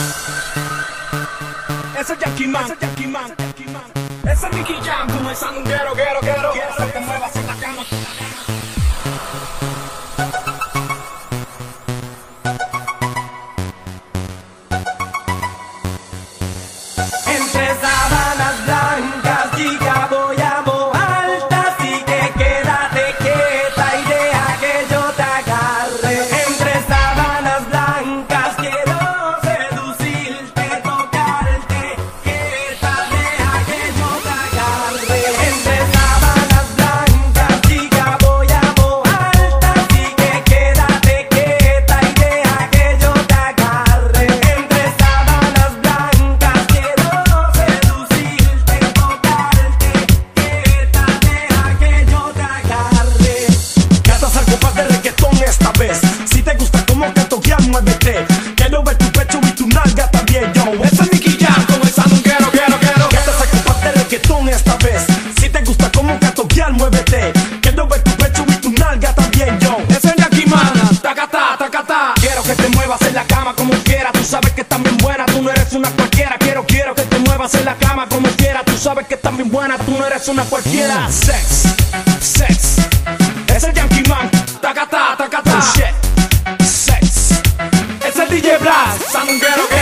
Ese es Yankee Man, ese es Nicky Jam, tú me sandunguero, quiero que te muevas en la cama. Entre sábanas blancas, chica, voy a mojarte, así que quédate quieta y deja que yo te agarre. Entre sábanas blancas quiero seducirte, tocarte, quieta, deja que yo te agarre. Entre sábanas blancas, chica, voy a mojarte, así que quédate quieta y deja que yo te agarre. Entre sábanas blancas quiero seducirte, tocarte, quieta, deja que yo te agarre. Cantas al compás de reggaetón esta vez. Si te gusta como canto, ya muévete. Quiero ver tu pecho y tu nalga también, yo. Ese es Nicky Jam, con el sandunguero, quiero. Cantas al compás de reggaetón esta vez. Si te gusta como canto, ya muévete. Quiero ver tu pecho y tu nalga también, yo. Ese es Yankee Man, tacatá, tacatá. Quiero que te muevas en la cama como quiera. Tú sabes que estás bien buena, tú no eres una cualquiera. Quiero que te muevas en la cama como quiera. Tú sabes que estás bien buena, tú no eres una cualquiera. Sex. Ese es Yankee Man, tacatá, tacatá. Shit. Sex. Ese es DJ Blast, sandunguero.